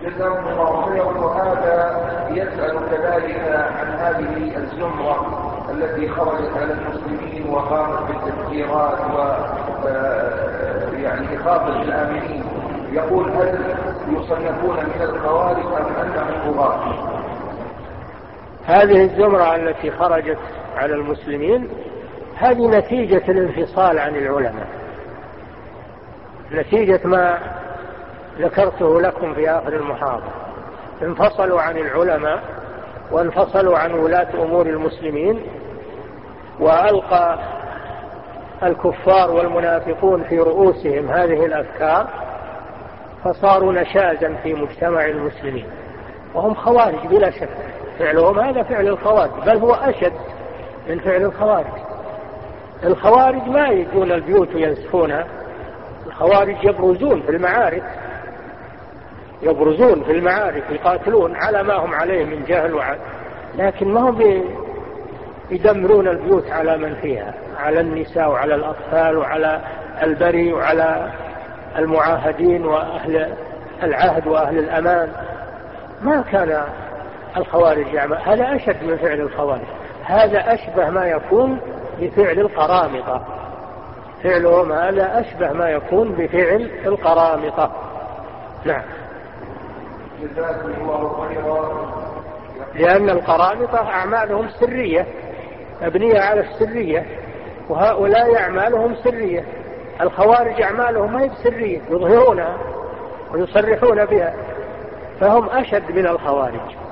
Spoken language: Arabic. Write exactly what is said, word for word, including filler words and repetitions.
جزاكم الله خيرا. وهذا يسأل كذلك عن هذه الزمرة التي خرجت على المسلمين وقامت بالتفجيرات و يعني إخافة الآمنين، يقول هل يصنفون من الخوارج أم أنهم بغاة؟ هذه الزمرة التي خرجت على المسلمين هذه نتيجة الانفصال عن العلماء، نتيجة ما ذكرته لكم في آخر المحاضرة. انفصلوا عن العلماء وانفصلوا عن ولاة أمور المسلمين، وألقى الكفار والمنافقون في رؤوسهم هذه الأفكار، فصاروا نشازا في مجتمع المسلمين، وهم خوارج بلا شك. فعلهم هذا فعل الخوارج، بل هو أشد من فعل الخوارج. الخوارج ما يجون البيوت وينسفونها، الخوارج يبرزون في المعارك، يبرزون في المعارك يقاتلون على ما هم عليه من جهل وعد، لكن ما هم يدمرون البيوت على من فيها، على النساء وعلى الأطفال وعلى البري وعلى المعاهدين وأهل العهد وأهل الأمان. ما كان الخوارج يعمل هذا، أشد من فعل الخوارج، هذا أشبه ما يكون بفعل القرامطة، فعلهم هذا أشبه ما يكون بفعل القرامطة. نعم. جزاكم الله خيرا. لأن القرامطة أعمالهم سرية، مبنية على السرية، وهؤلاء أعمالهم سرية. الخوارج أعمالهم ما هي سرية، يظهرونها ويصرحون بها، فهم أشد من الخوارج.